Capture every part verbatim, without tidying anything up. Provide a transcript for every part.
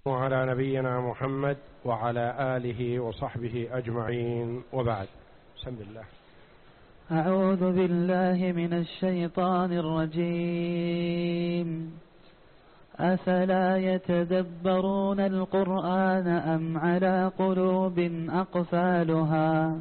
وعلى نبينا محمد وعلى آله وصحبه أجمعين، وبعد. بسم الله. أعوذ بالله من الشيطان الرجيم. أفلا يتدبرون القرآن أم على قلوب أقفالها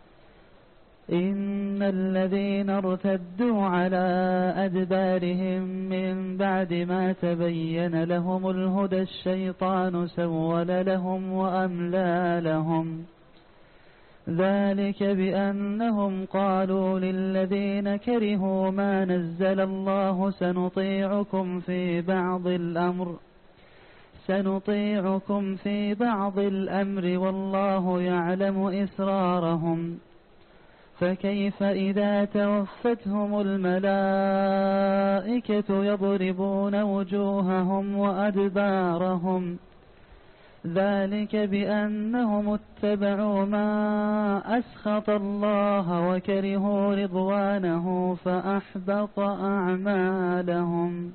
إن الذين ارتدوا على أدبارهم من بعد ما تبين لهم الهدى الشيطان سول لهم وأملى لهم ذلك بأنهم قالوا للذين كرهوا ما نزل الله سنطيعكم في بعض الأمر سنطيعكم في بعض الأمر والله يعلم إسرارهم فكيف إذا توفتهم الملائكة يضربون وجوههم وأدبارهم ذلك بأنهم اتبعوا ما أسخط الله وكرهوا رضوانه فأحبط أعمالهم.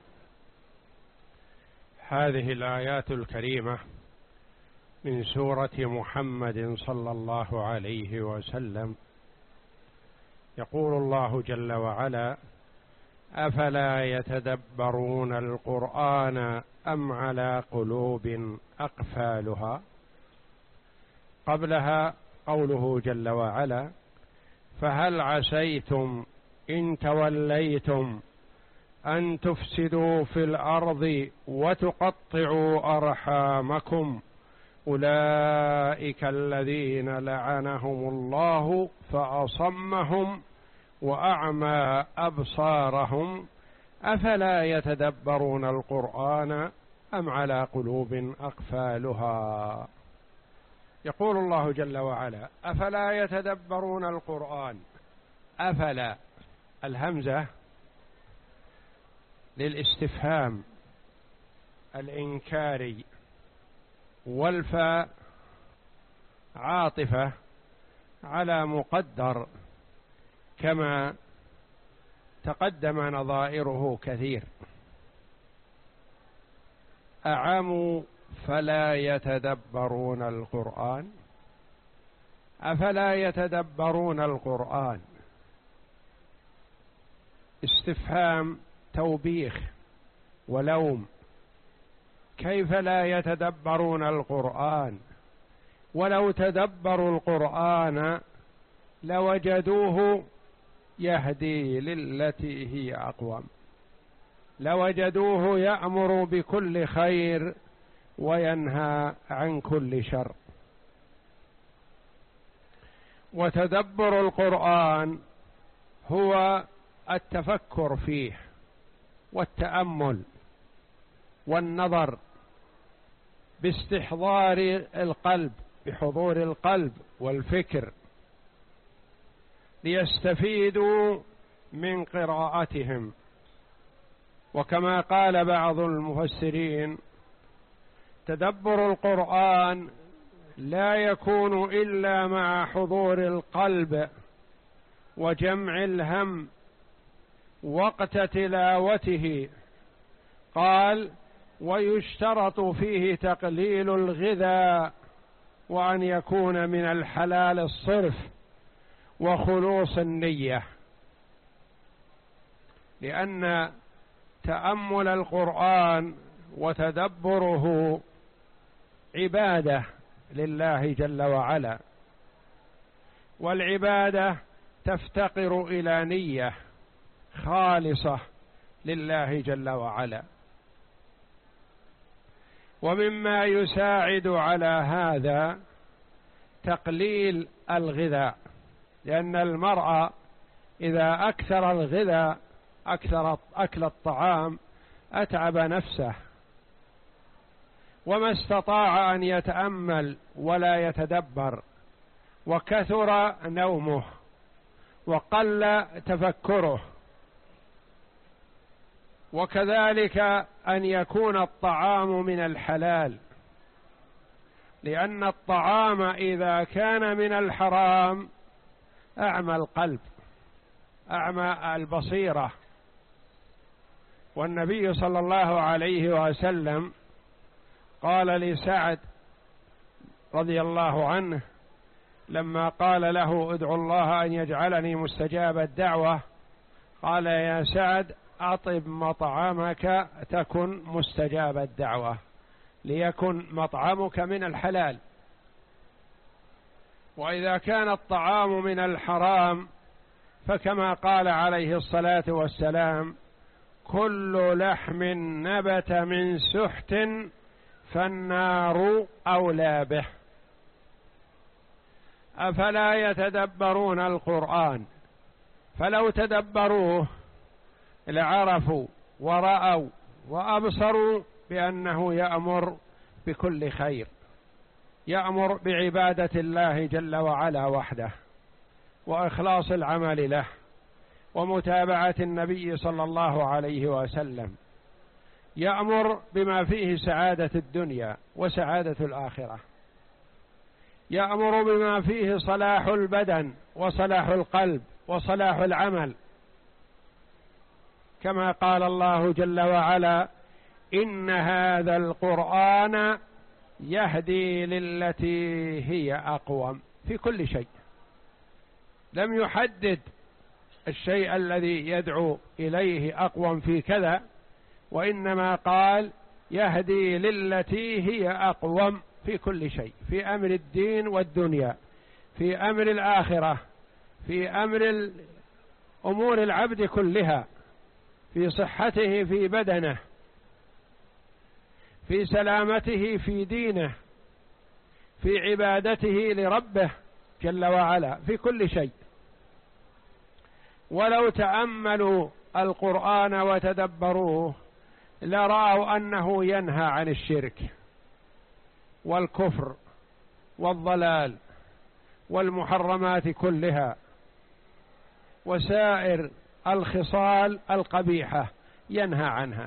هذه الآيات الكريمة من سورة محمد صلى الله عليه وسلم. يقول الله جل وعلا: أفلا يتدبرون القرآن أم على قلوب أقفالها. قبلها قوله جل وعلا: فهل عسيتم إن توليتم أن تفسدوا في الأرض وتقطعوا أرحامكم أولئك الذين لعنهم الله فأصمهم وأعمى أبصارهم أفلا يتدبرون القرآن أم على قلوب أقفالها. يقول الله جل وعلا: أفلا يتدبرون القرآن. أفلا الهمزة للاستفهام الإنكاري، والفاء عاطفة على مقدر كما تقدم نظائره كثير. أعموا فلا يتدبرون القرآن. أفلا يتدبرون القرآن استفهام توبيخ ولوم. كيف لا يتدبرون القرآن؟ ولو تدبروا القرآن لوجدوه يهدي للتي هي أقوم، لوجدوه يأمر بكل خير وينهى عن كل شر. وتدبر القرآن هو التفكر فيه والتأمل والنظر باستحضار القلب، بحضور القلب والفكر، ليستفيدوا من قراءتهم. وكما قال بعض المفسرين: تدبر القرآن لا يكون إلا مع حضور القلب وجمع الهم وقت تلاوته. قال: ويشترط فيه تقليل الغذاء وأن يكون من الحلال الصرف وخلوص النية، لأن تأمل القرآن وتدبره عبادة لله جل وعلا، والعبادة تفتقر إلى نية خالصة لله جل وعلا. ومما يساعد على هذا تقليل الغذاء، لأن المرء إذا أكثر الغذاء أكثر أكل الطعام أتعب نفسه، وما استطاع أن يتأمل ولا يتدبر، وكثر نومه وقل تفكره. وكذلك أن يكون الطعام من الحلال، لأن الطعام إذا كان من الحرام أعمى القلب، أعمى البصيرة. والنبي صلى الله عليه وسلم قال لسعد رضي الله عنه لما قال له ادعو الله أن يجعلني مستجاب الدعوة، قال يا سعد أطب مطعمك تكن مستجاب الدعوة، ليكن مطعمك من الحلال. وإذا كان الطعام من الحرام فكما قال عليه الصلاة والسلام كل لحم نبت من سحت فالنار أولى به. أفلا يتدبرون القرآن؟ فلو تدبروه لعرفوا ورأوا وأبصروا بأنه يأمر بكل خير، يأمر بعبادة الله جل وعلا وحده، وإخلاص العمل له، ومتابعة النبي صلى الله عليه وسلم، يأمر بما فيه سعادة الدنيا وسعادة الآخرة، يأمر بما فيه صلاح البدن وصلاح القلب وصلاح العمل، كما قال الله جل وعلا إن هذا القرآن يهدي للتي هي أقوم. في كل شيء لم يحدد الشيء الذي يدعو إليه أقوم في كذا، وإنما قال يهدي للتي هي أقوم في كل شيء، في أمر الدين والدنيا، في أمر الآخرة، في أمر أمور العبد كلها، في صحته في بدنه، في سلامته في دينه، في عبادته لربه جل وعلا، في كل شيء. ولو تأملوا القرآن وتدبروه لرأوا أنه ينهى عن الشرك والكفر والضلال والمحرمات كلها وسائر الخصال القبيحة ينهى عنها.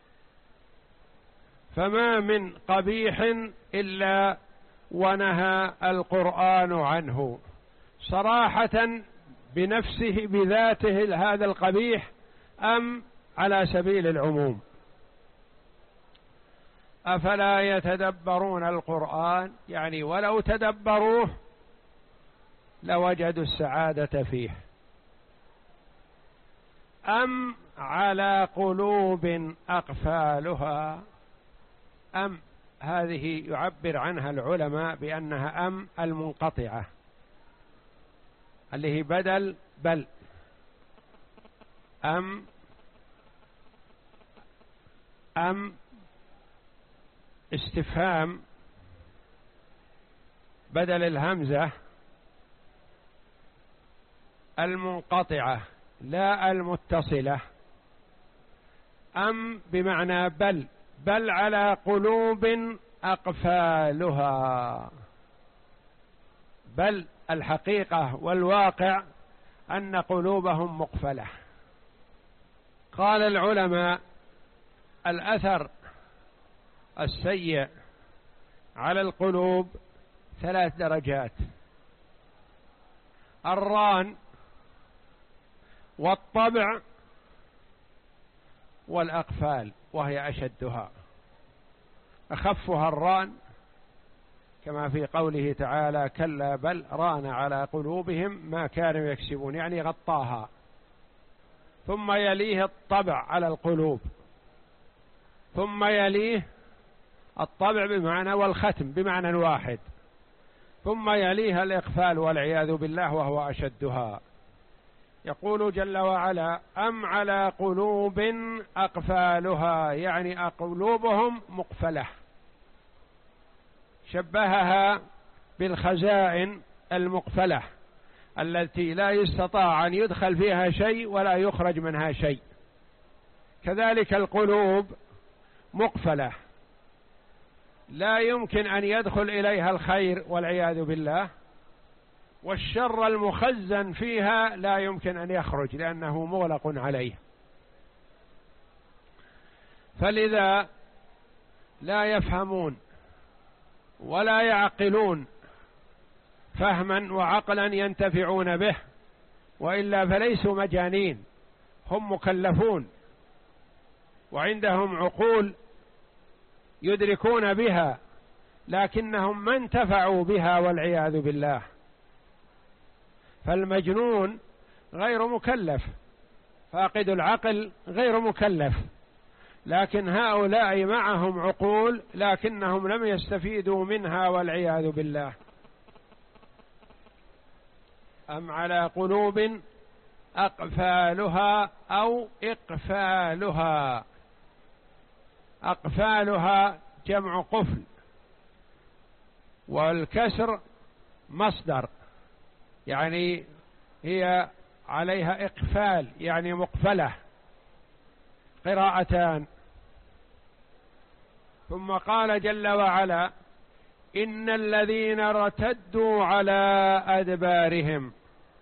فما من قبيح إلا ونهى القرآن عنه صراحة بنفسه بذاته هذا القبيح أم على سبيل العموم. أفلا يتدبرون القرآن؟ يعني ولو تدبروه لوجدوا السعادة فيه. أم على قلوب أقفالها؟ أم هذه يعبر عنها العلماء بأنها أم المنقطعة اللي هي بدل بل. أم أم استفهام بدل الهمزة المنقطعة لا المتصلة. أم بمعنى بل، بل على قلوب أقفالها، بل الحقيقة والواقع أن قلوبهم مقفلة. قال العلماء الأثر السيء على القلوب ثلاث درجات: الران والطبع والأقفال، وهي أشدها. أخفها الران كما في قوله تعالى كلا بل ران على قلوبهم ما كانوا يكسبون، يعني غطاها. ثم يليه الطبع على القلوب، ثم يليه الطبع بمعنى والختم بمعنى واحد، ثم يليها الإقفال والعياذ بالله وهو أشدها. يقول جل وعلا أم على قلوب أقفالها، يعني قلوبهم مقفلة، شبهها بالخزائن المقفلة التي لا يستطاع أن يدخل فيها شيء ولا يخرج منها شيء. كذلك القلوب مقفلة لا يمكن أن يدخل إليها الخير والعياذ بالله، والشر المخزن فيها لا يمكن أن يخرج لأنه مغلق عليه. فلذا لا يفهمون ولا يعقلون فهما وعقلا ينتفعون به، وإلا فليسوا مجانين، هم مكلفون وعندهم عقول يدركون بها لكنهم ما انتفعوا بها والعياذ بالله. فالمجنون غير مكلف، فاقد العقل غير مكلف، لكن هؤلاء معهم عقول لكنهم لم يستفيدوا منها والعياذ بالله. أم على قلوب أقفالها أو إقفالها. أقفالها جمع قفل، والكسر مصدر، يعني هي عليها إقفال يعني مقفلة. قراءتان. ثم قال جل وعلا: إن الذين ارتدوا على أدبارهم.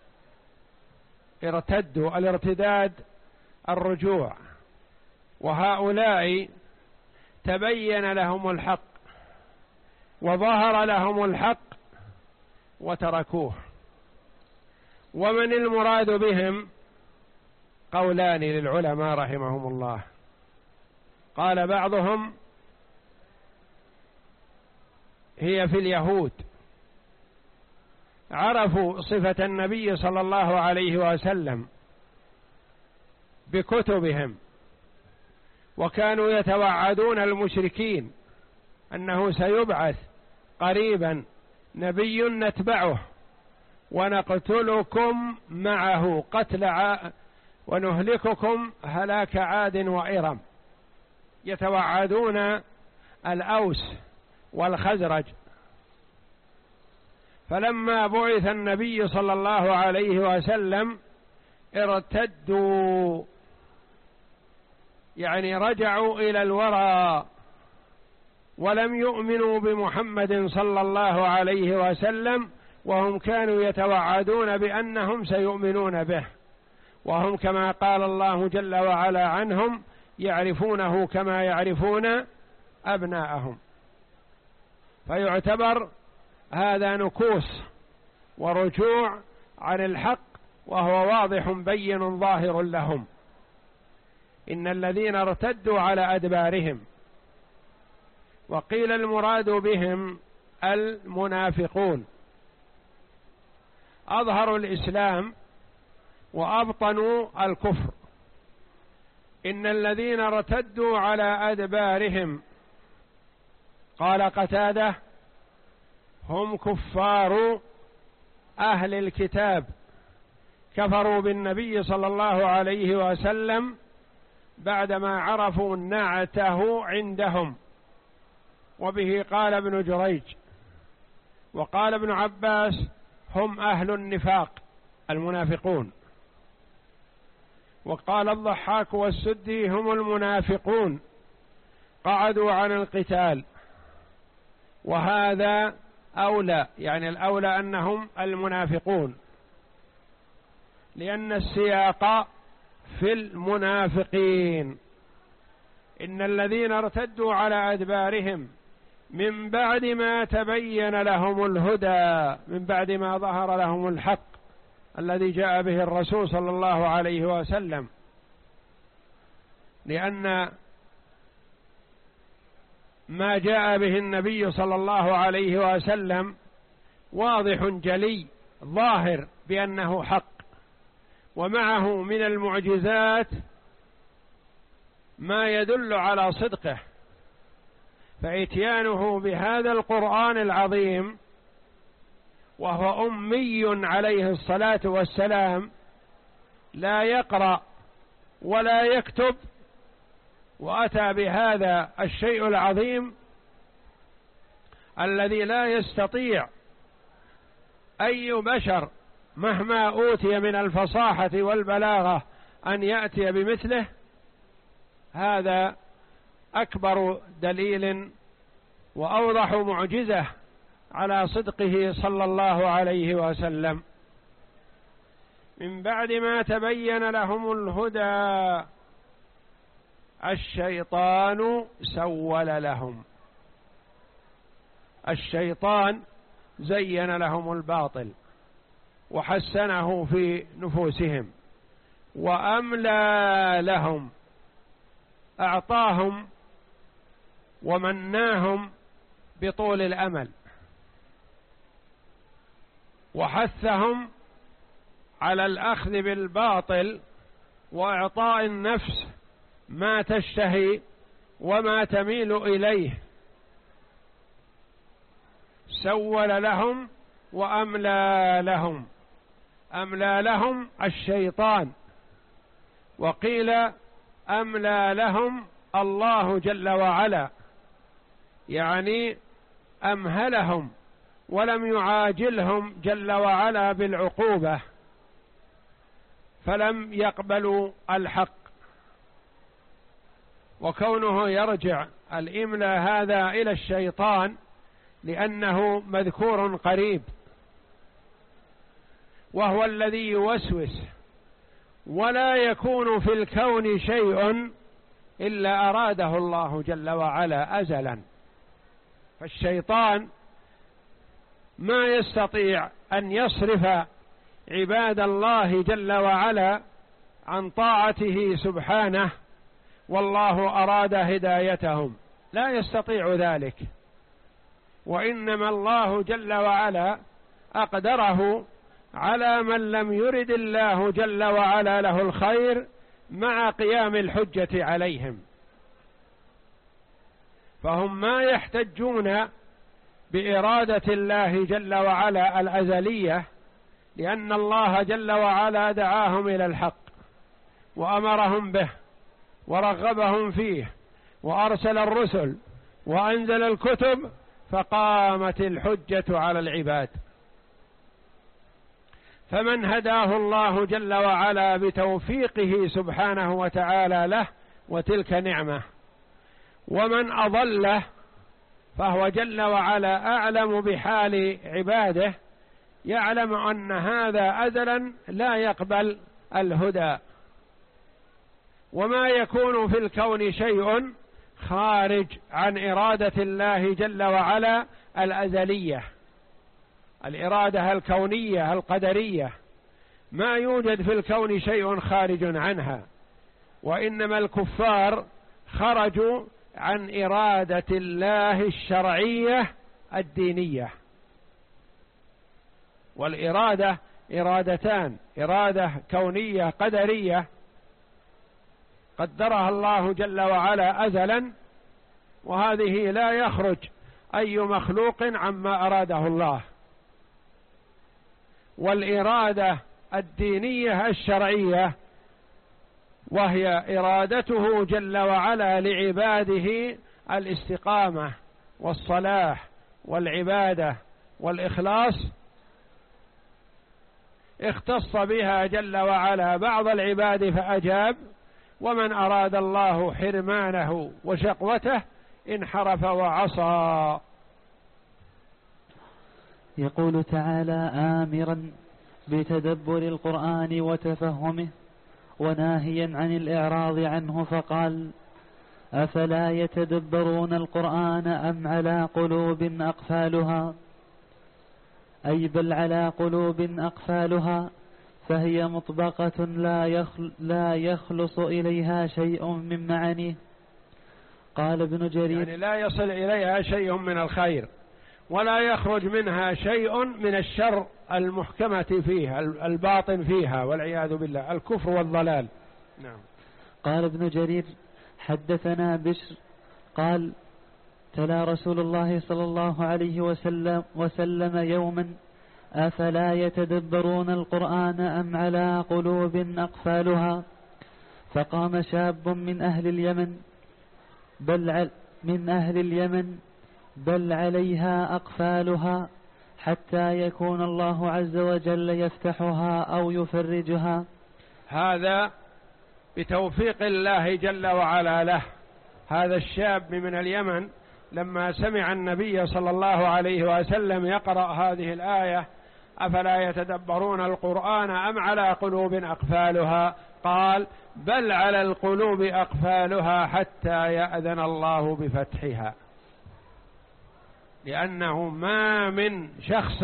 ارتدوا، الارتداد الرجوع، وهؤلاء تبين لهم الحق وظهر لهم الحق وتركوه. ومن المراد بهم؟ قولان للعلماء رحمهم الله. قال بعضهم: هي في اليهود، عرفوا صفة النبي صلى الله عليه وسلم بكتبهم، وكانوا يتوعدون المشركين أنه سيبعث قريبا نبي نتبعه ونقتلكم معه قتل عاد ونهلككم هلاك عاد وإرم. يتوعدون الأوس والخزرج. فلما بعث النبي صلى الله عليه وسلم ارتدوا، يعني رجعوا إلى الوراء ولم يؤمنوا بمحمد صلى الله عليه وسلم، وهم كانوا يتوعدون بأنهم سيؤمنون به، وهم كما قال الله جل وعلا عنهم: يعرفونه كما يعرفون أبناءهم. فيعتبر هذا نكوص ورجوع عن الحق، وهو واضح بين ظاهر لهم. إن الذين ارتدوا على أدبارهم. وقيل المراد بهم المنافقون، أظهروا الإسلام وأبطنوا الكفر. إن الذين ارتدوا على أدبارهم، قال قتادة: هم كفار أهل الكتاب، كفروا بالنبي صلى الله عليه وسلم بعدما عرفوا نعته عندهم. وبه قال ابن جريج. وقال ابن عباس: هم أهل النفاق المنافقون. وقال الضحاك والسدي: هم المنافقون قعدوا عن القتال. وهذا أولى، يعني الأولى أنهم المنافقون، لأن السياق في المنافقين. إن الذين ارتدوا على أدبارهم من بعد ما تبين لهم الهدى، من بعد ما ظهر لهم الحق الذي جاء به الرسول صلى الله عليه وسلم. لأن ما جاء به النبي صلى الله عليه وسلم واضح جلي ظاهر بأنه حق، ومعه من المعجزات ما يدل على صدقه. فإتيانه بهذا القرآن العظيم وهو أمي عليه الصلاة والسلام، لا يقرأ ولا يكتب، وأتى بهذا الشيء العظيم الذي لا يستطيع أي بشر مهما أوتي من الفصاحة والبلاغة أن يأتي بمثله. هذا أكبر دليل وأوضح معجزة على صدقه صلى الله عليه وسلم. من بعد ما تبين لهم الهدى الشيطان سول لهم. الشيطان زين لهم الباطل وحسنه في نفوسهم وأملى لهم، أعطاهم ومناهم بطول الأمل، وحثهم على الأخذ بالباطل وإعطاء النفس ما تشتهي وما تميل إليه، سول لهم وأملى لهم. أملى لهم الشيطان، وقيل أملى لهم الله جل وعلا، يعني أمهلهم ولم يعاجلهم جل وعلا بالعقوبة، فلم يقبلوا الحق. وكونه يرجع الإملاء هذا إلى الشيطان لأنه مذكور قريب، وهو الذي يوسوس، ولا يكون في الكون شيء إلا أراده الله جل وعلا أزلا. فالشيطان ما يستطيع أن يصرف عباد الله جل وعلا عن طاعته سبحانه والله أراد هدايتهم، لا يستطيع ذلك، وإنما الله جل وعلا أقدره على من لم يرد الله جل وعلا له الخير مع قيام الحجة عليهم. فهم ما يحتجون بإرادة الله جل وعلا الأزلية، لأن الله جل وعلا دعاهم إلى الحق وأمرهم به ورغبهم فيه وأرسل الرسل وأنزل الكتب، فقامت الحجة على العباد. فمن هداه الله جل وعلا بتوفيقه سبحانه وتعالى له وتلك نعمة، ومن أضله فهو جل وعلا أعلم بحال عباده، يعلم أن هذا أزلا لا يقبل الهدى. وما يكون في الكون شيء خارج عن إرادة الله جل وعلا الأزلية، الإرادة الكونية القدرية، ما يوجد في الكون شيء خارج عنها، وإنما الكفار خرجوا عن إرادة الله الشرعية الدينية. والإرادة إرادتان: إرادة كونية قدرية قدرها الله جل وعلا أزلا، وهذه لا يخرج أي مخلوق عما أراده الله، والإرادة الدينية الشرعية وهي إرادته جل وعلا لعباده الاستقامة والصلاح والعبادة والإخلاص، اختص بها جل وعلا بعض العباد فأجاب، ومن أراد الله حرمانه وشقوته انحرف وعصى. يقول تعالى آمرا بتدبر القرآن وتفهمه وناهيا عن الإعراض عنه، فقال: أفلا يتدبرون القرآن أم على قلوب أقفالها؟ أي بل على قلوب أقفالها، فهي مطبقة لا, يخل لا يخلص إليها شيء من معانيه. قال ابن جرير: يعني لا يصل إليها شيء من الخير، ولا يخرج منها شيء من الشر المحكمة فيها الباطن فيها، والعياذ بالله، الكفر والضلال. نعم. قال ابن جرير: حدثنا بشر قال: تلا رسول الله صلى الله عليه وسلم, وسلم يوما: أفلا يتدبرون القرآن أم على قلوب أقفالها؟ فقام شاب من أهل اليمن بل من أهل اليمن بل عليها أقفالها، حتى يكون الله عز وجل يفتحها أو يفرجها. هذا بتوفيق الله جل وعلا له. هذا الشاب من اليمن لما سمع النبي صلى الله عليه وسلم يقرأ هذه الآية: أفلا يتدبرون القرآن أم على قلوب أقفالها، قال: بل على القلوب أقفالها حتى يأذن الله بفتحها. لأنه ما من شخص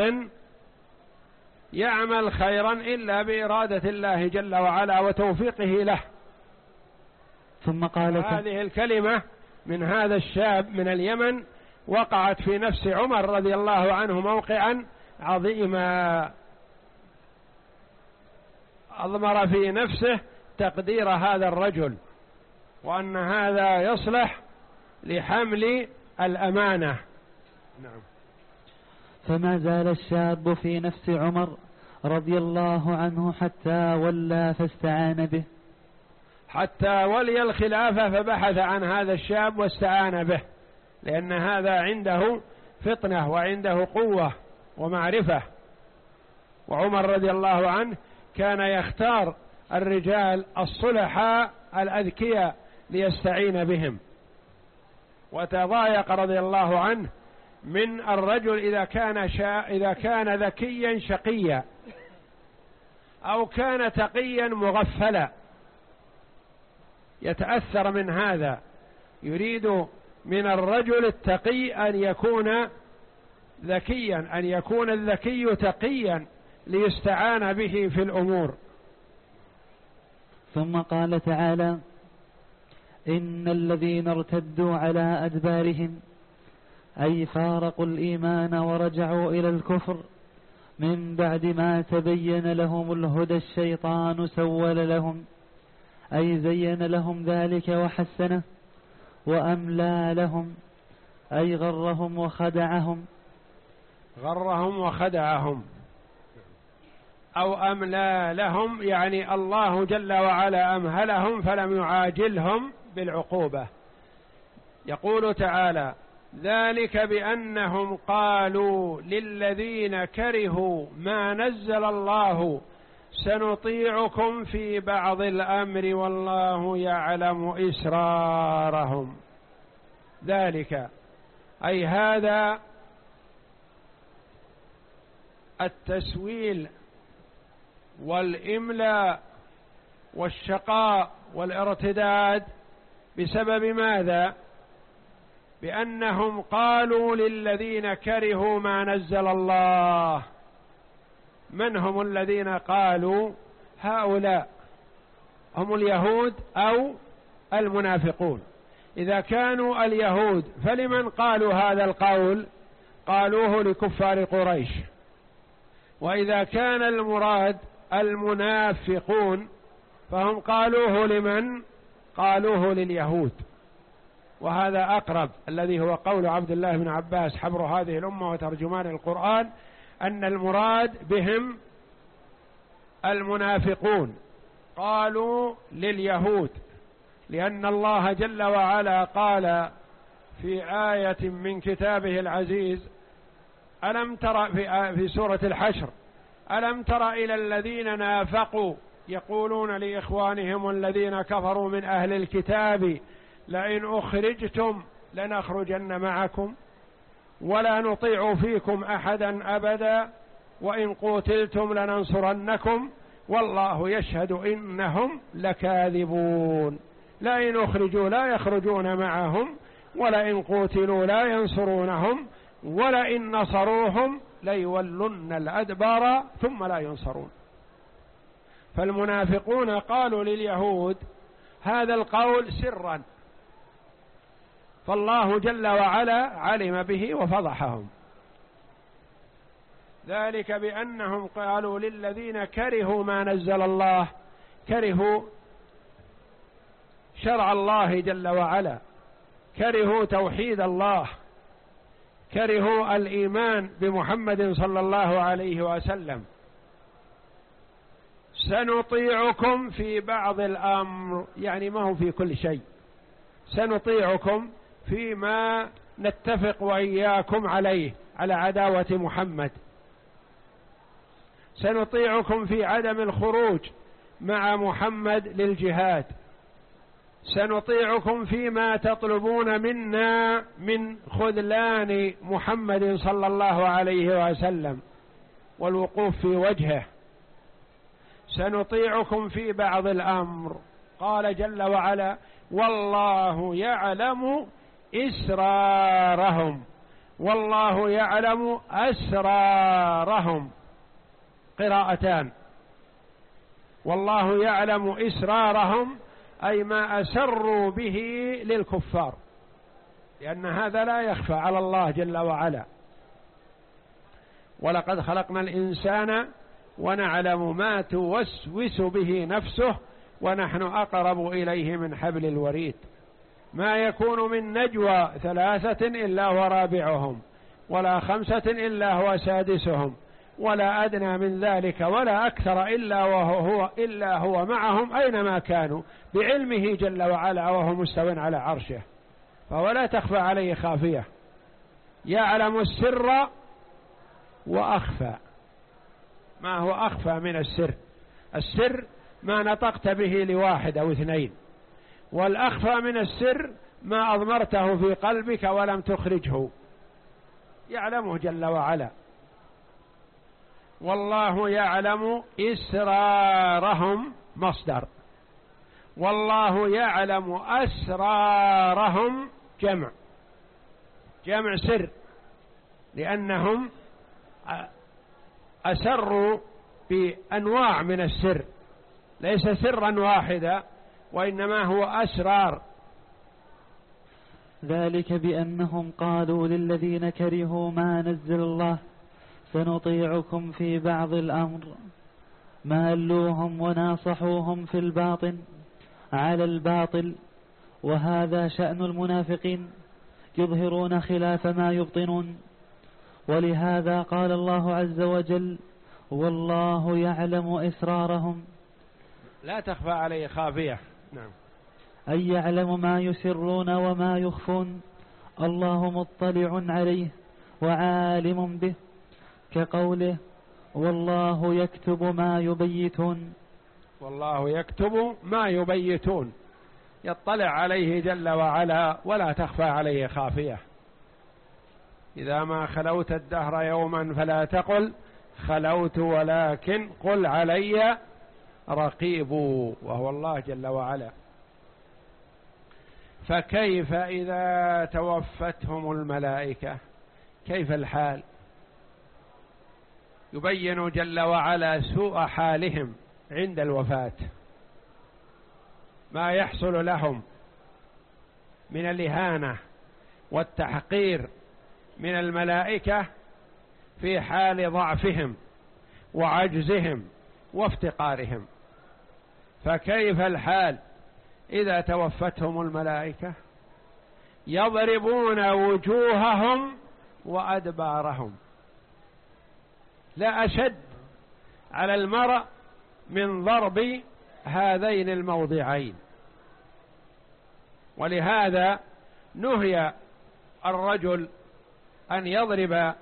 يعمل خيرا إلا بإرادة الله جل وعلا وتوفيقه له. ثم قال: هذه الكلمة من هذا الشاب من اليمن وقعت في نفس عمر رضي الله عنه موقعا عظيما، أضمر في نفسه تقدير هذا الرجل وأن هذا يصلح لحمل الأمانة. نعم. فما زال الشاب في نفس عمر رضي الله عنه حتى ولى فاستعان به، حتى ولي الخلافة فبحث عن هذا الشاب واستعان به، لأن هذا عنده فطنة وعنده قوة ومعرفة. وعمر رضي الله عنه كان يختار الرجال الصلحاء الأذكياء ليستعين بهم، وتضايق رضي الله عنه من الرجل إذا كان شا... إذا كان ذكيا شقيا أو كان تقيا مغفلا، يتأثر من هذا. يريد من الرجل التقي أن يكون ذكيا، أن يكون الذكي تقيا ليستعان به في الأمور. ثم قال تعالى: إن الذين ارتدوا على أدبارهم، أي فارقوا الإيمان ورجعوا إلى الكفر من بعد ما تبين لهم الهدى الشيطان سول لهم، أي زين لهم ذلك وحسنه، وأملى لهم، أي غرهم وخدعهم. غرهم وخدعهم أو أملى لهم، يعني الله جل وعلا أمهلهم فلم يعاجلهم بالعقوبة. يقول تعالى: ذلك بأنهم قالوا للذين كرهوا ما نزل الله سنطيعكم في بعض الأمر والله يعلم إسرارهم. ذلك أي هذا التسويل والإملاء والشقاء والارتداد بسبب ماذا؟ بأنهم قالوا للذين كرهوا ما نزل الله. من هم الذين قالوا؟ هؤلاء هم اليهود أو المنافقون. إذا كانوا اليهود فلمن قالوا هذا القول؟ قالوه لكفار قريش. وإذا كان المراد المنافقون فهم قالوه لمن؟ قالوه لليهود. وهذا أقرب، الذي هو قول عبد الله بن عباس حبر هذه الأمة وترجمان القرآن، أن المراد بهم المنافقون، قالوا لليهود، لأن الله جل وعلا قال في آية من كتابه العزيز: ألم تر في, في سورة الحشر: ألم تر إلى الذين نافقوا يقولون لإخوانهم الذين كفروا من أهل الكتاب لئن أخرجتم لنخرجن معكم ولا نطيع فيكم أحدا أبدا وإن قتلتم لننصرنكم والله يشهد إنهم لكاذبون. لئن أخرجوا لا يخرجون معهم ولئن قتلوا لا ينصرونهم ولئن نصروهم ليولن الأدبار ثم لا ينصرون. فالمنافقون قالوا لليهود هذا القول سرا، فالله جل وعلا علم به وفضحهم. ذلك بأنهم قالوا للذين كرهوا ما نزل الله، كرهوا شرع الله جل وعلا، كرهوا توحيد الله، كرهوا الإيمان بمحمد صلى الله عليه وسلم. سنطيعكم في بعض الأمر، يعني ما هو في كل شيء، سنطيعكم فيما نتفق وإياكم عليه على عداوة محمد، سنطيعكم في عدم الخروج مع محمد للجهاد، سنطيعكم فيما تطلبون منا من خذلان محمد صلى الله عليه وسلم والوقوف في وجهه، سنطيعكم في بعض الأمر. قال جل وعلا: والله يعلم إسرارهم، والله يعلم أسرارهم، قراءتان. والله يعلم إسرارهم أي ما أسروا به للكفار، لأن هذا لا يخفى على الله جل وعلا. ولقد خلقنا الإنسان ونعلم ما توسوس به نفسه ونحن أقرب إليه من حبل الوريد. ما يكون من نجوى ثلاثة إلا هو رابعهم ولا خمسة إلا هو سادسهم ولا أدنى من ذلك ولا أكثر إلا وهو هو إلا هو معهم أينما كانوا بعلمه جل وعلا وهو مستو على عرشه، فهو لا تخفى عليه خافية، يعلم السر وأخفى. ما هو أخفى من السر؟ السر ما نطقت به لواحد أو اثنين، والأخفى من السر ما أضمرته في قلبك ولم تخرجه، يعلمه جل وعلا. والله يعلم إسرارهم مصدر، والله يعلم أسرارهم جمع جمع سر، لأنهم أسروا بأنواع من السر، ليس سرا واحدا وإنما هو أسرار. ذلك بأنهم قالوا للذين كرهوا ما نزل الله سنطيعكم في بعض الأمر، مالوهم وناصحوهم في الباطن على الباطل، وهذا شأن المنافقين، يظهرون خلاف ما يبطنون. ولهذا قال الله عز وجل: والله يعلم إسرارهم، لا تخفى عليه خافية. نعم. أي يعلم ما يسرون وما يخفون، الله مطلع عليه وعالم به، كقوله: والله يكتب ما يبيتون. والله يكتب ما يبيتون، يطلع عليه جل وعلا ولا تخفى عليه خافية. إذا ما خلوت الدهر يوما فلا تقل خلوت، ولكن قل علي رقيب، وهو الله جل وعلا. فكيف إذا توفتهم الملائكة؟ كيف الحال؟ يبين جل وعلا سوء حالهم عند الوفاة، ما يحصل لهم من الإهانة والتحقير من الملائكة في حال ضعفهم وعجزهم وافتقارهم. فكيف الحال إذا توفتهم الملائكة؟ يضربون وجوههم وأدبارهم. لا أشد على المرء من ضرب هذين الموضعين. ولهذا نهي الرجل أن يضرب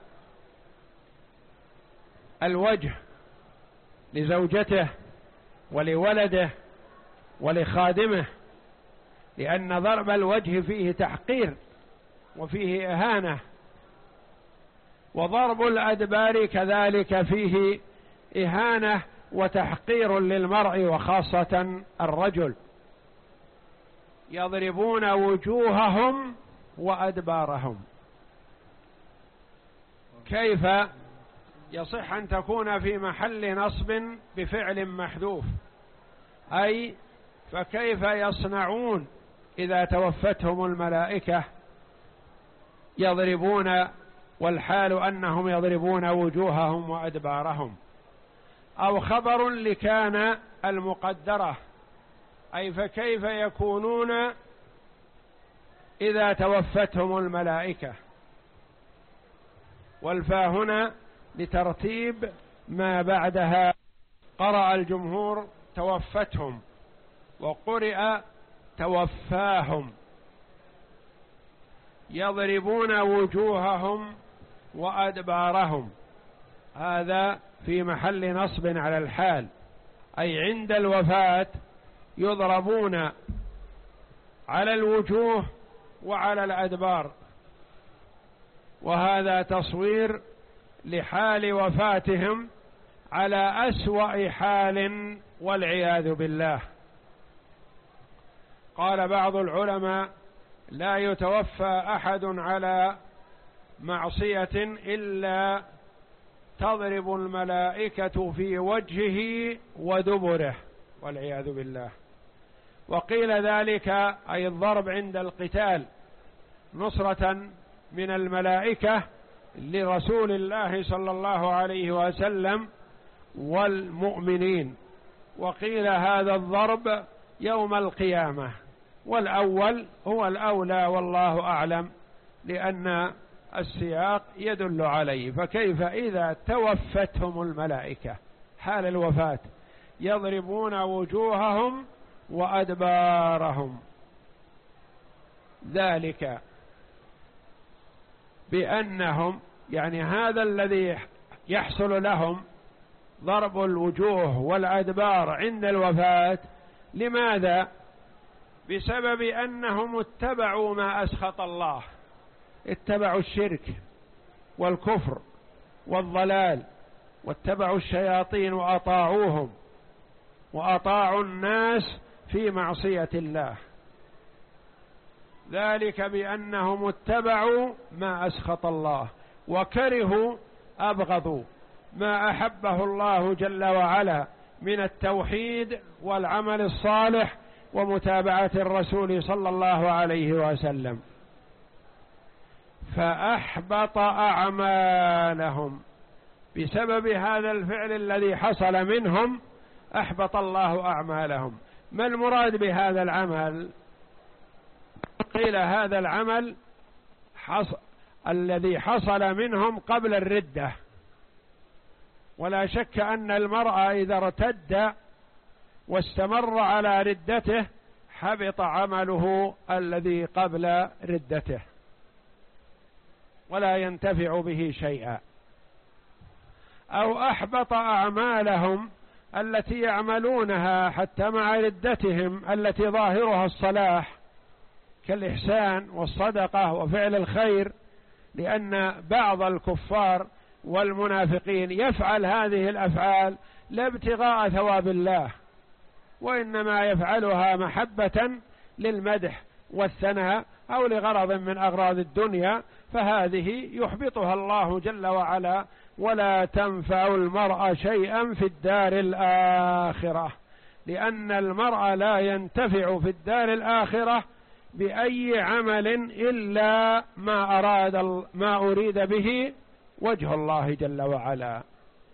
الوجه لزوجته ولولده ولخادمه، لأن ضرب الوجه فيه تحقير وفيه إهانة، وضرب الأدبار كذلك فيه إهانة وتحقير للمرء وخاصة الرجل. يضربون وجوههم وأدبارهم. كيف يصح أن تكون في محل نصب بفعل محذوف؟ أي فكيف يصنعون إذا توفتهم الملائكة؟ يضربون، والحال أنهم يضربون وجوههم وأدبارهم. أو خبر لكان المقدرة، أي فكيف يكونون إذا توفتهم الملائكة؟ والفاء هنا لترتيب ما بعدها. قرأ الجمهور توفتهم، وقرئ توفاهم. يضربون وجوههم وأدبارهم، هذا في محل نصب على الحال، أي عند الوفاة يضربون على الوجوه وعلى الأدبار، وهذا تصوير لحال وفاتهم على أسوأ حال والعياذ بالله. قال بعض العلماء: لا يتوفى أحد على معصية إلا تضرب الملائكة في وجهه ودبره والعياذ بالله. وقيل ذلك أي الضرب عند القتال، نصرة من الملائكة لرسول الله صلى الله عليه وسلم والمؤمنين. وقيل هذا الضرب يوم القيامة، والأول هو الأولى والله أعلم، لأن السياق يدل عليه. فكيف إذا توفتهم الملائكة حال الوفاة يضربون وجوههم وأدبارهم، ذلك بأنهم يعني هذا الذي يحصل لهم ضرب الوجوه والأدبار عند الوفاة، لماذا؟ بسبب أنهم اتبعوا ما أسخط الله، اتبعوا الشرك والكفر والضلال، واتبعوا الشياطين وأطاعوهم، وأطاعوا الناس في معصية الله، ذلك بأنهم اتبعوا ما أسخط الله وكرهوا أبغضوا ما أحبه الله جل وعلا من التوحيد والعمل الصالح ومتابعة الرسول صلى الله عليه وسلم، فأحبط أعمالهم. بسبب هذا الفعل الذي حصل منهم أحبط الله أعمالهم. ما المراد بهذا العمل؟ قيل هذا العمل حص... الذي حصل منهم قبل الردة، ولا شك أن المرأة إذا ارتد واستمر على ردته حبط عمله الذي قبل ردته ولا ينتفع به شيئا. أو أحبط أعمالهم التي يعملونها حتى مع ردتهم التي ظاهرها الصلاح كالإحسان والصدقة وفعل الخير، لأن بعض الكفار والمنافقين يفعل هذه الأفعال لا ابتغاء ثواب الله، وإنما يفعلها محبة للمدح والثناء أو لغرض من أغراض الدنيا، فهذه يحبطها الله جل وعلا، ولا تنفع المرء شيئا في الدار الآخرة، لأن المرء لا ينتفع في الدار الآخرة بأي عمل إلا ما أراد ما أريد به وجه الله جل وعلا،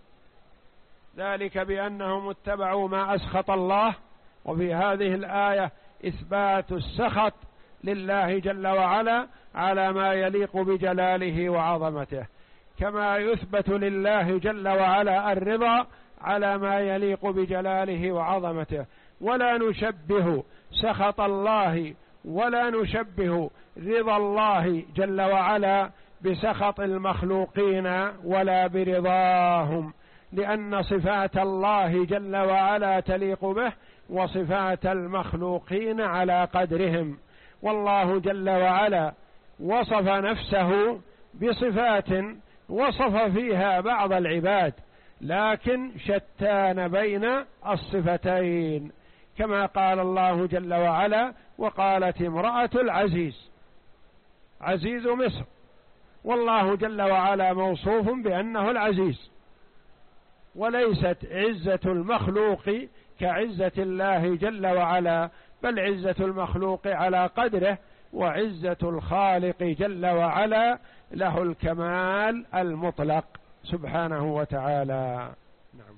ذلك بأنهم اتبعوا ما أسخط الله. وفي هذه الآية إثبات السخط لله جل وعلا على ما يليق بجلاله وعظمته، كما يثبت لله جل وعلا الرضا على ما يليق بجلاله وعظمته. ولا نشبه سخط الله ولا نشبه رضا الله جل وعلا بسخط المخلوقين ولا برضاهم، لأن صفات الله جل وعلا تليق به وصفات المخلوقين على قدرهم. والله جل وعلا وصف نفسه بصفات وصف فيها بعض العباد، لكن شتان بين الصفتين، كما قال الله جل وعلا: وقالت امرأة العزيز، عزيز مصر، والله جل وعلا موصوف بأنه العزيز، وليست عزة المخلوق كعزة الله جل وعلا، بل عزة المخلوق على قدره، وعزة الخالق جل وعلا له الكمال المطلق سبحانه وتعالى. نعم.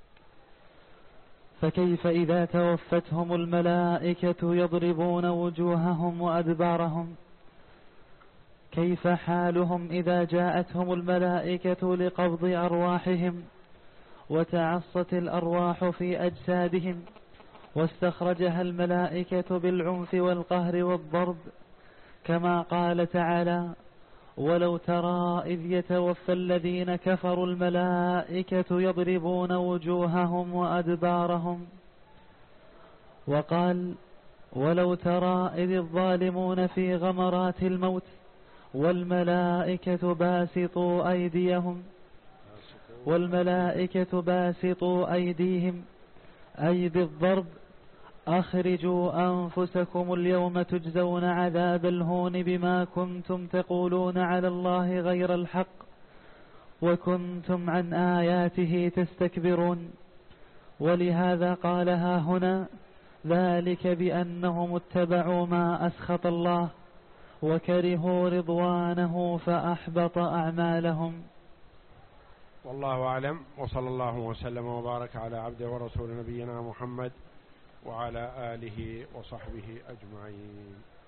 فكيف إذا توفتهم الملائكة يضربون وجوههم وأدبارهم؟ كيف حالهم إذا جاءتهم الملائكة لقبض أرواحهم وتعصت الأرواح في أجسادهم واستخرجها الملائكة بالعنف والقهر والضرب، كما قال تعالى: ولو ترى إذ يتوفى الذين كفروا الملائكة يضربون وجوههم وأدبارهم. وقال: ولو ترى إذ الظالمون في غمرات الموت والملائكة باسطوا أيديهم والملائكة باسطوا أيديهم، أي بالضرب: أخرجوا أنفسكم اليوم تجزون عذاب الهون بما كنتم تقولون على الله غير الحق وكنتم عن آياته تستكبرون. ولهذا قالها هنا: ذلك بأنهم اتبعوا ما أسخط الله وكرهوا رضوانه فأحبط أعمالهم. والله أعلم، وصلى الله وسلم وبارك على عبده ورسول نبينا محمد وعلى آله وصحبه أجمعين.